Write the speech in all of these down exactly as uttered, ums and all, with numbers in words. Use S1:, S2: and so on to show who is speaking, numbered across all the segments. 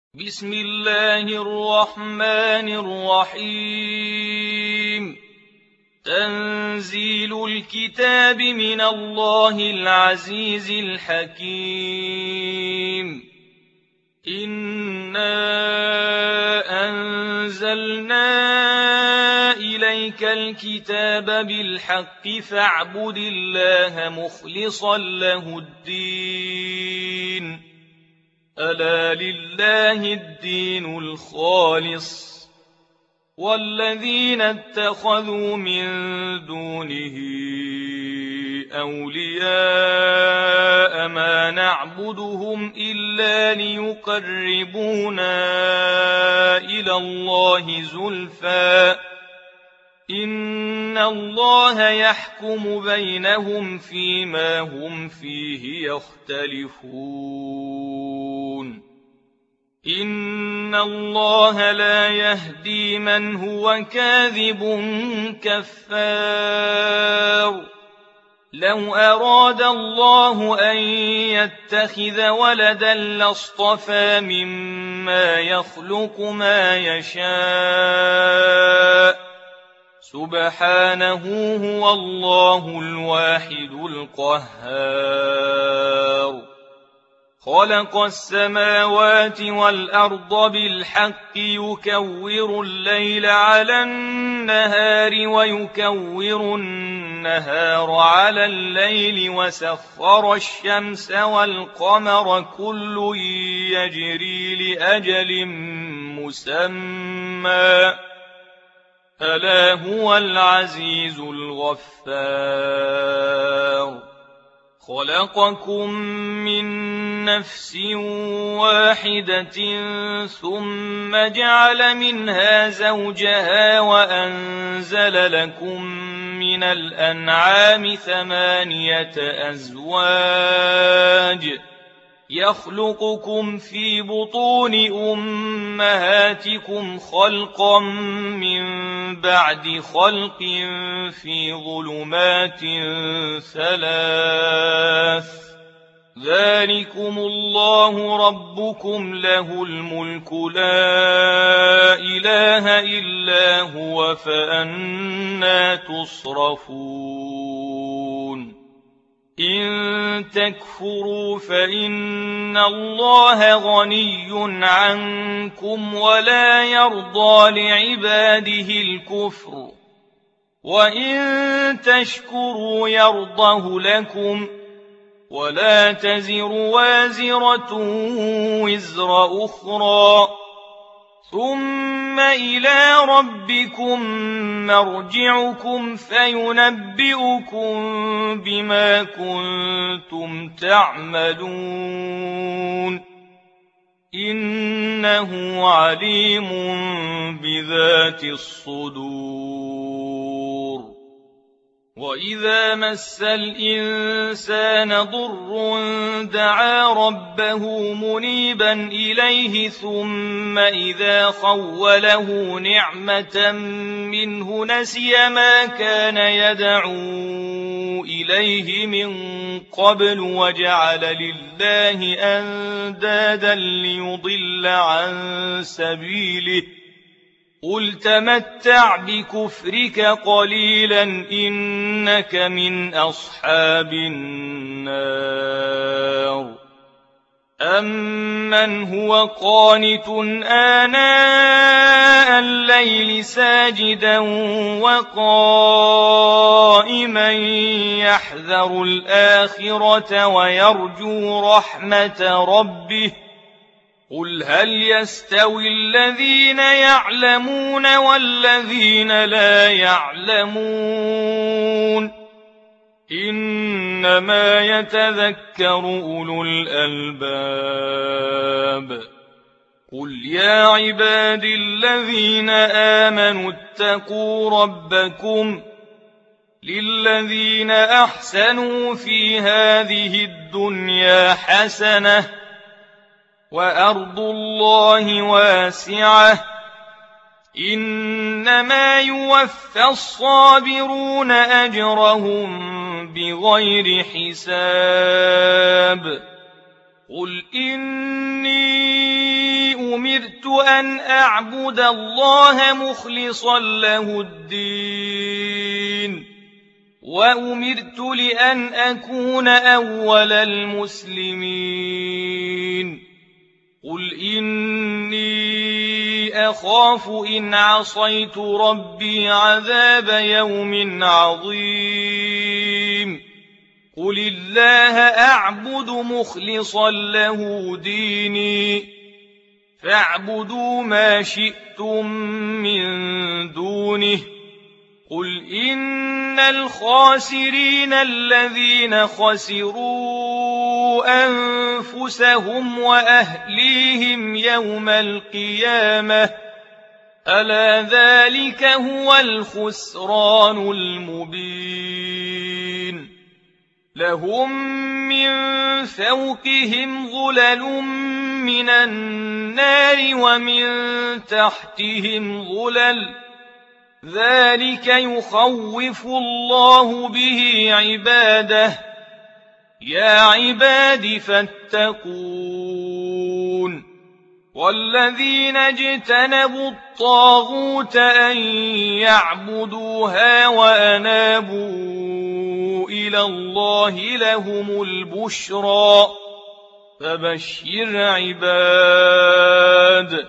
S1: بسم الله الرحمن الرحيم. تنزيل الكتاب من الله العزيز الحكيم. إنا أنزلنا إليك الكتاب بالحق فاعبد الله مخلصا له الدين. ألا لله الدين الخالص والذين اتخذوا من دونه أولياء ما نعبدهم إلا ليقربونا إلى الله زلفى إن الله يحكم بينهم فيما هم فيه يختلفون. إن الله لا يهدي من هو كاذب كفار. لو أراد الله أن يتخذ ولدا لاصطفى مما يخلق ما يشاء سبحانه هو الله الواحد القهار. خلق السماوات والأرض بالحق يكور الليل على النهار ويكور النهار على الليل وسخر الشمس والقمر كل يجري لأجل مسمى ألا هو العزيز الغفار. خلقكم من نفس واحدة ثم جعل منها زوجها وأنزل لكم من الأنعام ثمانية أزواج يخلقكم في بطون أمهاتكم خلقا من بعد خلق في ظلمات ثلاث ذلكم الله ربكم له الملك لا إله إلا هو فأنى تصرفون. إن تكفروا فإن الله غني عنكم ولا يرضى لعباده الكفر وإن تشكروا يرضه لكم ولا تزر وازرة وزر أخرى ثم إلى ربكم مرجعكم فينبئكم بما كنتم تعملون إنه عليم بذات الصدور. وإذا مس الإنسان ضر دعا ربه منيبا إليه ثم إذا خوله نعمة منه نسي ما كان يدعو إليه من قبل وجعل لله أندادا ليضل عن سبيله قل تمتع بكفرك قليلا إنك من أصحاب النار. أمن هو قانت آناء الليل ساجدا وقائما يحذر الآخرة ويرجو رحمة ربه قل هل يستوي الذين يعلمون والذين لا يعلمون إنما يتذكر أولو الألباب. قل يا عباد الذين آمنوا اتقوا ربكم للذين أحسنوا في هذه الدنيا حسنة وأرض الله واسعة إنما يوفى الصابرون أجرهم بغير حساب. قل إني أمرت أن أعبد الله مخلصا له الدين وأمرت لأن أكون أول المسلمين قل إني أخاف إن عصيت ربي عذاب يوم عظيم قل الله أعبد مخلصا له ديني فاعبدوا ما شئتم من دونه قل إن الخاسرين الذين خسروا أنفسهم وأهليهم يوم القيامة ألا ذلك هو الخسران المبين لهم من فوقهم ظلل من النار ومن تحتهم ظلل ذلك يخوف الله به عباده يا عباد فاتقون والذين اجتنبوا الطاغوت أن يعبدوها وأنابوا إلى الله لهم البشرى فبشر عباد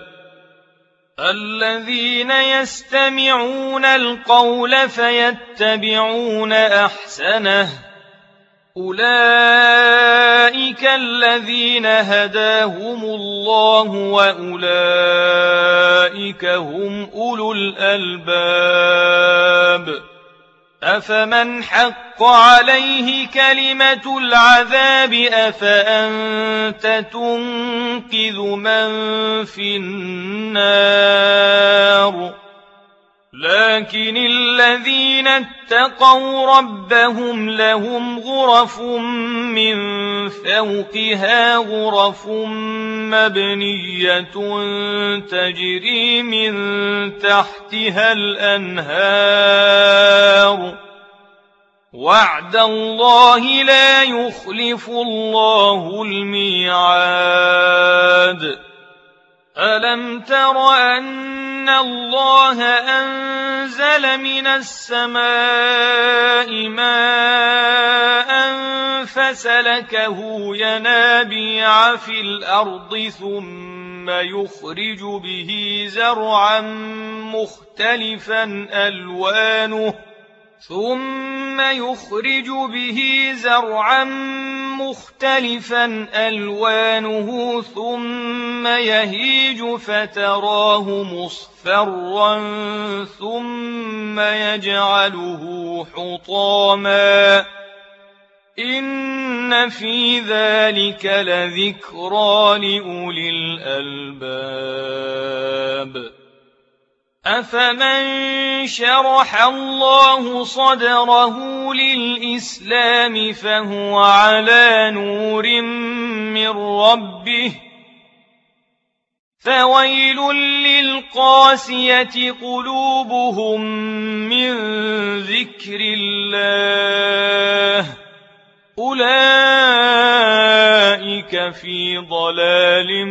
S1: الذين يستمعون القول فيتبعون أحسنه أولئك الذين هداهم الله وأولئك هم أولو الألباب أفمن حق عليه كلمة العذاب أفأنت تنقذ من في النار لكن الذين اتقوا ربهم لهم غرف من فوقها غرف مبنية تجري من تحتها الأنهار وعد الله لا يخلف الله الميعاد ألم تر أن الله أنزل من السماء ماء فسلكه ينابيع في الأرض ثم يخرج به زرعا مختلفا ألوانه ثم يخرج به زرعا مختلفا ألوانه ثم يهيج فتراه مصفرا ثم يجعله حطاما إن في ذلك لذكرى لأولي الألباب أفمن شرح الله صدره للإسلام فهو على نور من ربه فويل للقاسية قلوبهم من ذكر الله أولئك في ضلال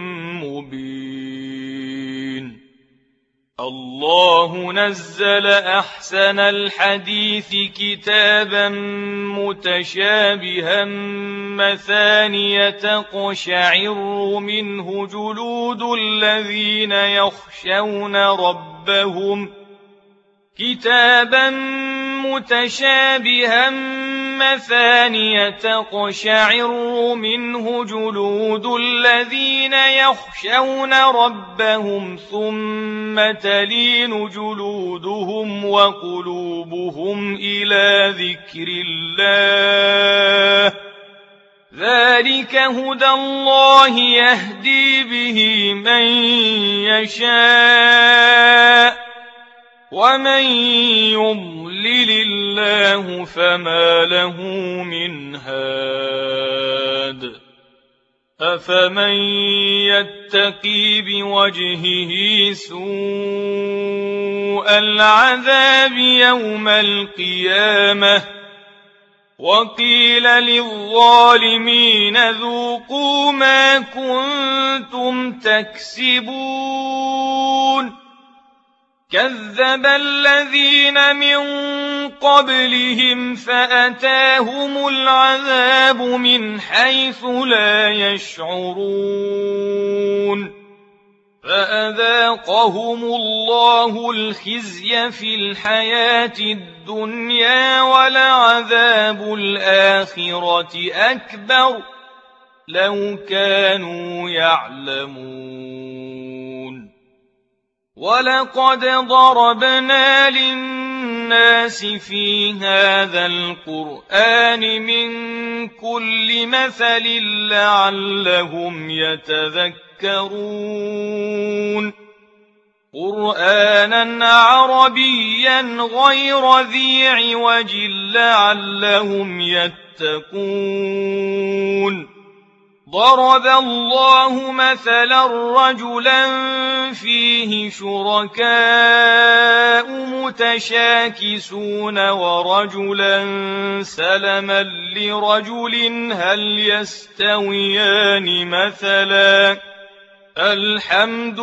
S1: مبين الله نزل أحسن الحديث كتابا متشابها مثانية تقشعر منه جلود الذين يخشون ربهم كتابا متشابها مثانية تقشعر منه جلود الذين يخشون ربهم ثم تلين جلودهم وقلوبهم إلى ذكر الله ذلك هدى الله يهدي به من يشاء ومن يضلل الله فما له من هاد أفمن يتقي بوجهه سوء العذاب يوم القيامة وقيل للظالمين ذوقوا ما كنتم تكسبون كذب الذين من قبلهم فأتاهم العذاب من حيث لا يشعرون فأذاقهم الله الخزي في الحياة الدنيا ولعذاب الآخرة أكبر لو كانوا يعلمون ولقد ضربنا للناس في هذا القرآن من كل مثل لعلهم يتذكرون قرآنا عربيا غير ذي عوج لعلهم يتقون ضرب الله مثلا رجلا فيه شركاء متشاكسون ورجلا سلما لرجل هل يستويان مثلا الحمد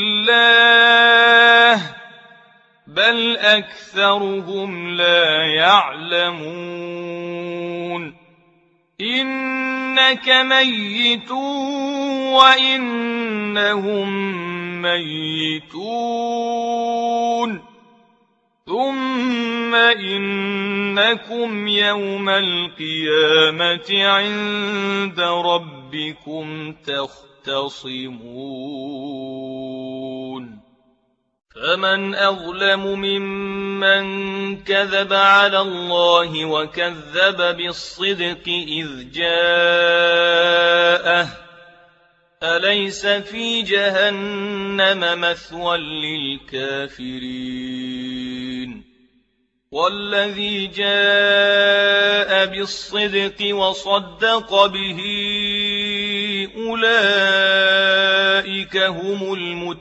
S1: لله بل أكثرهم لا يعلمون إنك ميت وإنهم ميتون ثم إنكم يوم القيامة عند ربكم تختصمون فمن أظلم ممن كذب على الله وكذب بالصدق إذ جاءه أليس في جهنم مثوى للكافرين والذي جاء بالصدق وصدق به أولئك هم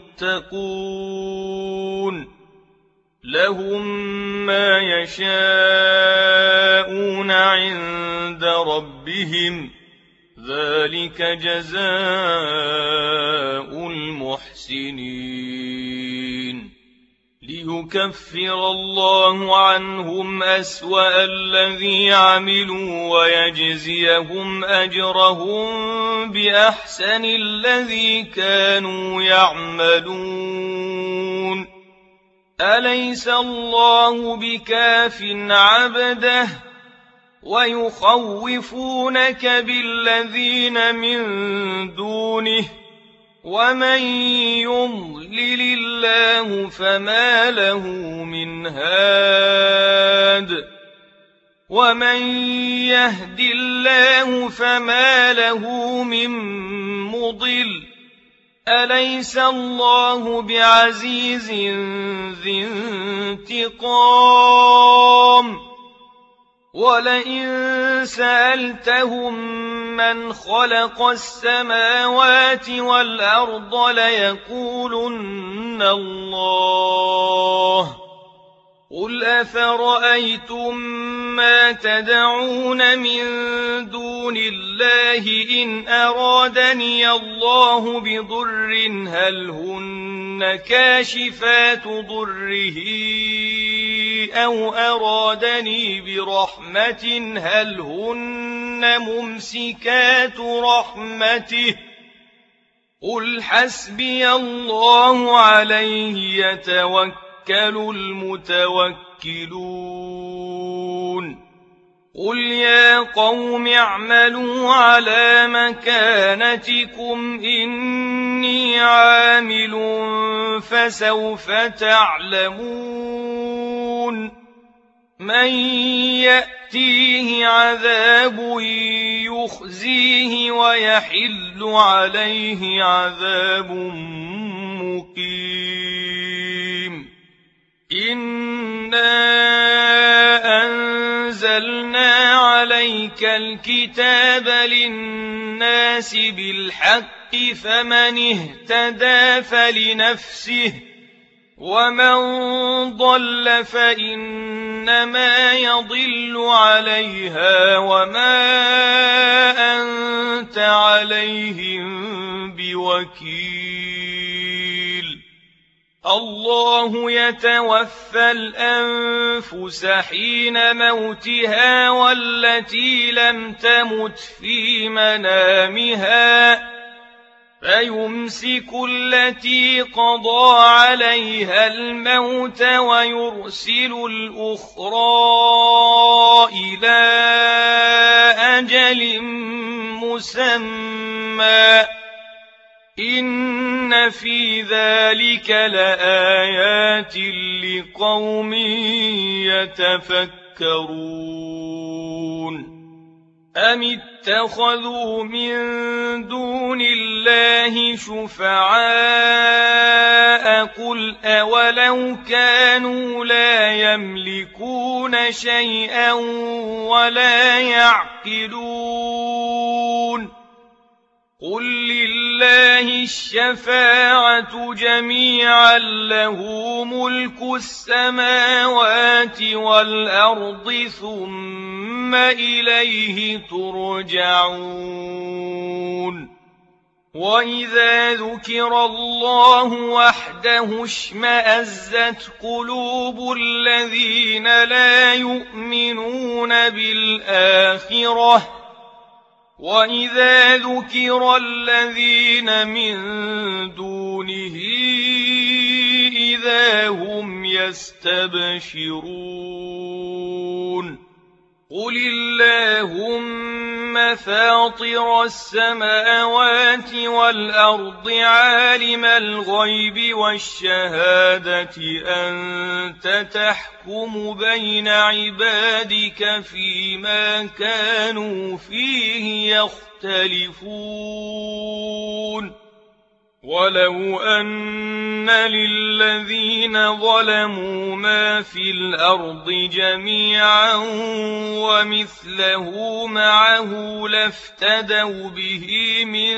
S1: المتقون لهم ما يشاءون عند ربهم ذلك جزاء المحسنين ليكفر الله عنهم أسوأ الذي عملوا ويجزيهم أجرهم بأحسن الذي كانوا يعملون أليس الله بكاف عبده ويخوفونك بالذين من دونه ومن يضلل الله فما له من هاد ومن يهد الله فما له من مضل أليس الله بعزيز ذي انتقام ولئن سألتهم من خلق السماوات والأرض ليقولن الله قل أفرأيتم ما تدعون من دون الله إن أرادني الله بضر هل هن كاشفات ضره أو أرادني برحمة هل هن ممسكات رحمته قل حسبي الله عليه يتوكل المتوكلون قل يا قوم اعملوا على مكانتكم إني عامل فسوف تعلمون من يأتيه عذاب يخزيه ويحل عليه عذاب مقيم إنا أنزلنا عليك الكتاب للناس بالحق فمن اهتدى فلنفسه ومن ضل فإنما يضل عليها وما أنت عليهم بوكيل. الله يتوفى الأنفس حين موتها والتي لم تمت في منامها فيمسك التي قضى عليها الموت ويرسل الأخرى إلى أجل مسمى إن في ذلك لآيات لقوم يتفكرون. أم اتخذوا من دون الله شفعاء قل أولو كانوا لا يملكون شيئا ولا يعقلون قل لله الشفاعة جميعا له ملك السماوات والأرض ثم إليه ترجعون. وإذا ذكر الله وحده اشمأزت قلوب الذين لا يؤمنون بالآخرة وإذا ذكر الذين من دونه إذا هم يستبشرون. قل اللهم فاطر السماوات والأرض عالم الغيب والشهادة أنت تحكم بين عبادك فيما كانوا فيه يختلفون. ولو أن للذين ظلموا ما في الأرض جميعا ومثله معه لافتدوا به من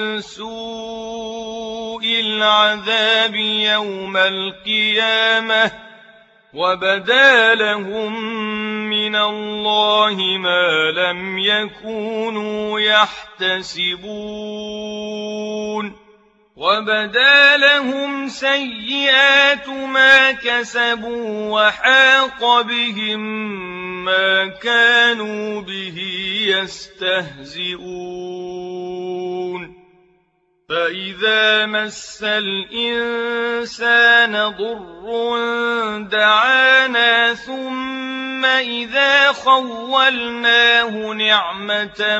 S1: سوء العذاب يوم القيامة وبدا لهم من الله ما لم يكونوا يحتسبون. وبدا لهم سيئات ما كسبوا وحاق بهم ما كانوا به يستهزئون. فإذا مس الإنسان ضر دعانا ثم إذا خولناه نعمة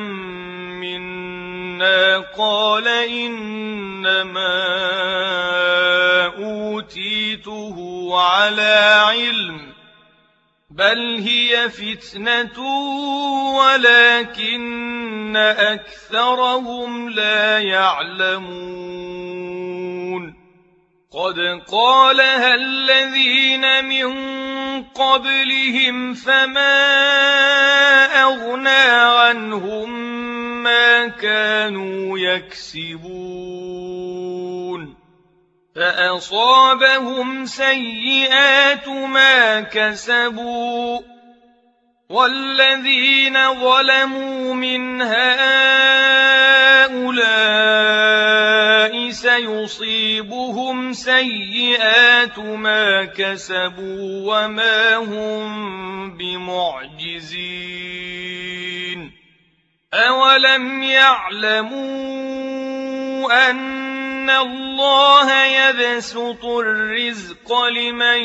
S1: منا قال إنما أوتيته على علم بل هي فتنة ولكن أكثرهم لا يعلمون. قد قالها الذين من قبلهم فما أغنى عنهم ما كانوا يكسبون فأصابهم سيئات ما كسبوا والذين ظلموا من هؤلاء سيصيبهم سيئات ما كسبوا وما هم بمعجزين. أولم يعلموا أن الله يبسط الرزق لمن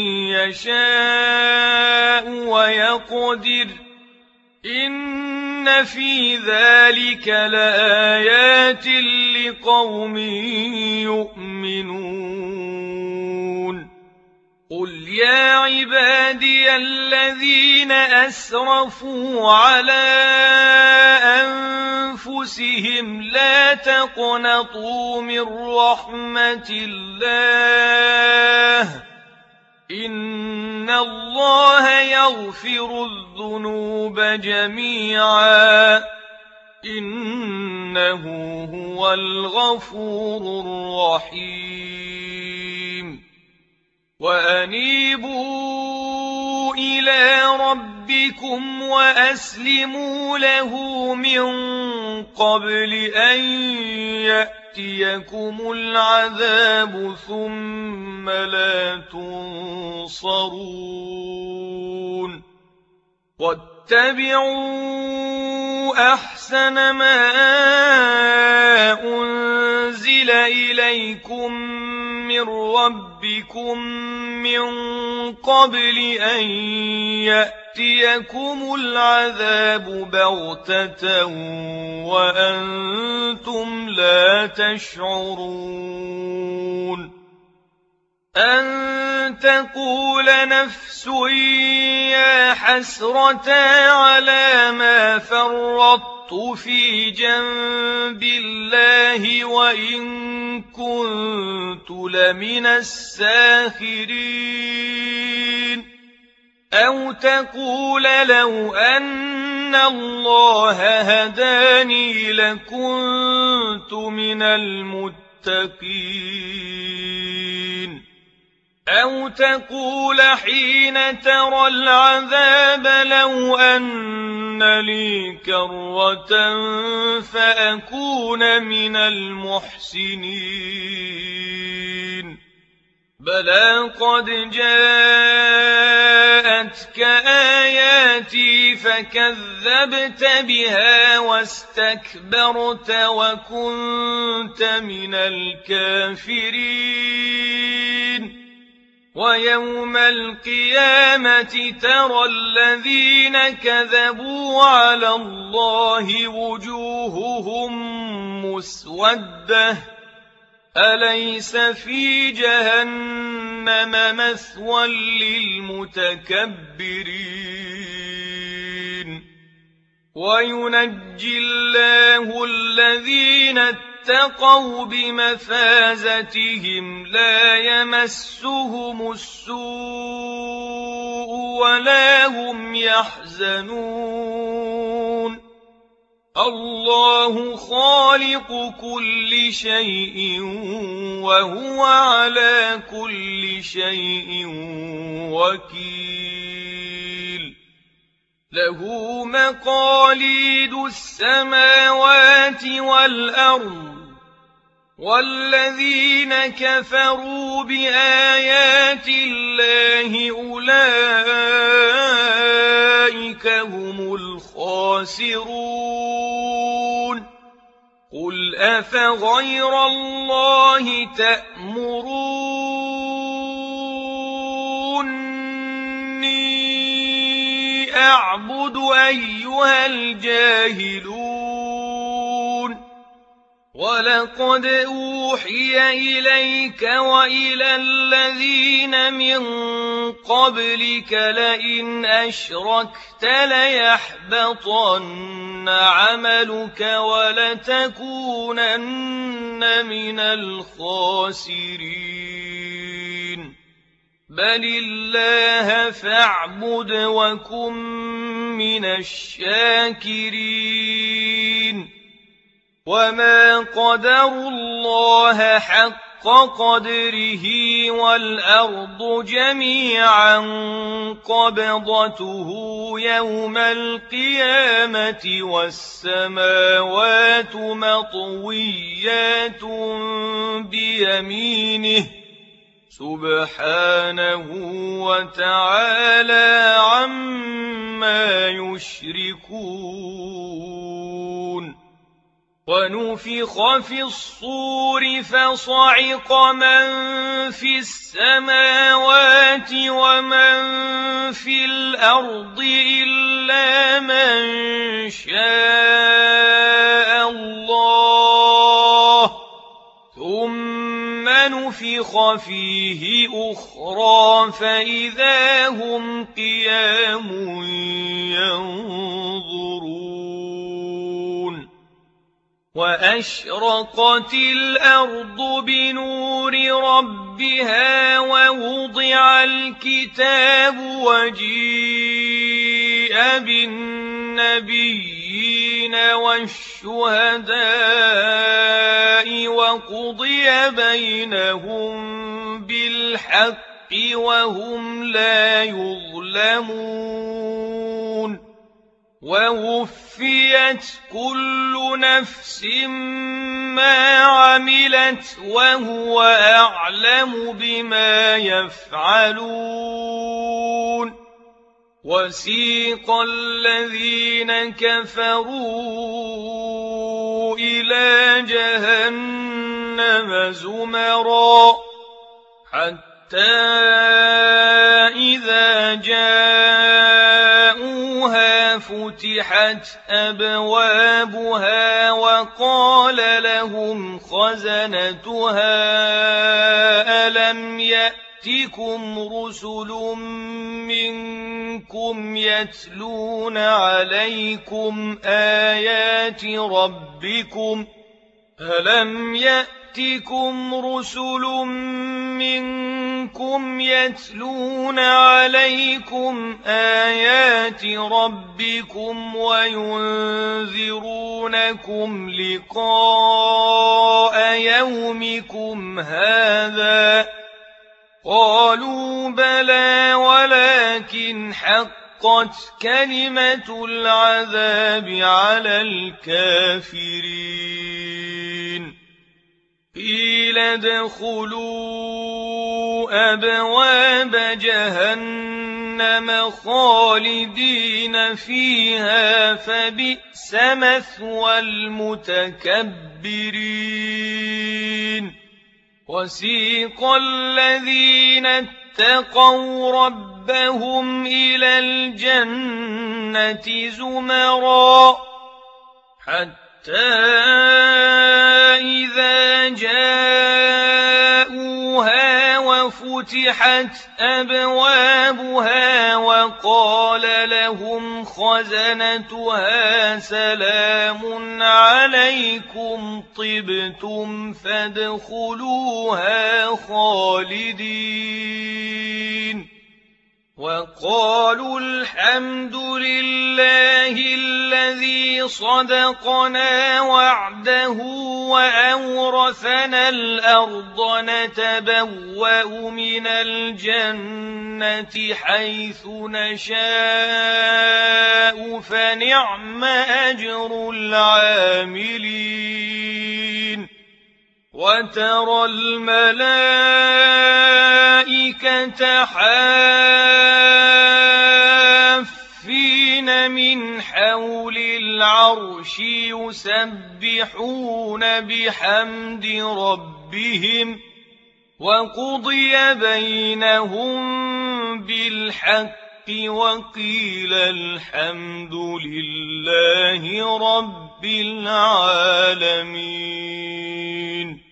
S1: يشاء ويقدر إن في ذلك لآيات لقوم يؤمنون. قل يا عبادي الذين أسرفوا على أنفسهم لا تقنطوا من رحمة الله إن الله يغفر الذنوب جميعا إنه هو الغفور الرحيم. وأنيبوا إلى ربكم وأسلموا له من قبل أن يأتيكم العذاب ثم لا تنصرون واتبعوا أحسن ما أنزل إليكم من ربكم من قبل أن يأتيكم العذاب بغتة وأنتم لا تشعرون أن تقول نفس يا حسرة على ما فرطت في جنب الله وإن كنت لمن الساخرين أو تقول لو أن الله هداني لكنت من المتقين أو تقول حين ترى العذاب لو أن لي كرة فأكون من المحسنين بلى قد جاءتك آياتي فكذبت بها واستكبرت وكنت من الكافرين ويوم القيامة ترى الذين كذبوا على الله وجوههم مسودة أليس في جهنم مثوى للمتكبرين وينجي الله الذين اتقوا بمفازتهم لا يمسهم السوء ولا هم يحزنون الله خالق كل شيء وهو على كل شيء وكيل له مقاليد السماوات والأرض والذين كفروا بآيات الله أولئك هم الخاسرون قل أفغير الله تأمروني أعبد أيها الجاهلون ولقد أوحي إليك وإلى الذين من قبلك لئن أشركت ليحبطن عملك ولتكونن من الخاسرين بل الله فاعبد وكن من الشاكرين وما قدروا الله حق قدره والأرض جميعا قبضته يوم القيامة والسماوات مطويات بيمينه سبحانه وتعالى عما يشركون ونفخ في الصور فصعق من في السماوات ومن في الأرض إلا من شاء الله ثم نفخ فيه أخرى فإذا هم قيام ينظرون وأشرقت الأرض بنور ربها ووضع الكتاب وجيء بالنبيين والشهداء وقضي بينهم بالحق وهم لا يظلمون ووفيت كل نفس ما عملت وهو أعلم بما يفعلون وسيق الذين كفروا إلى جهنم زمرا حتى إذا جاءوها فتحت أبوابها وقال لهم خزنتها ألم يأتكم رسل منكم يتلون عليكم آيات ربكم ألم يأتكم رسل منكم يتلون عليكم آيات ربكم وينذرونكم لقاء يومكم هذا قالوا بلى ولكن حقت كلمة العذاب على الكافرين قيل ادخلوا أبواب جهنم خالدين فيها فبئس مثوى المتكبرين وسيق الذين اتقوا ربهم إلى الجنة زمرا حتى إذا جاءوها وفتحت أبوابها وقال لهم خزنتها سلام عليكم طبتم فادخلوها خالدين وقالوا الحمد لله الذي صدقنا وعده وأورثنا الأرض نتبوأ من الجنة حيث نشاء فنعم أجر العاملين وترى الملائكة حافين من حول العرش يسبحون بحمد ربهم وقضي بينهم بالحق وقيل الحمد لله رب العالمين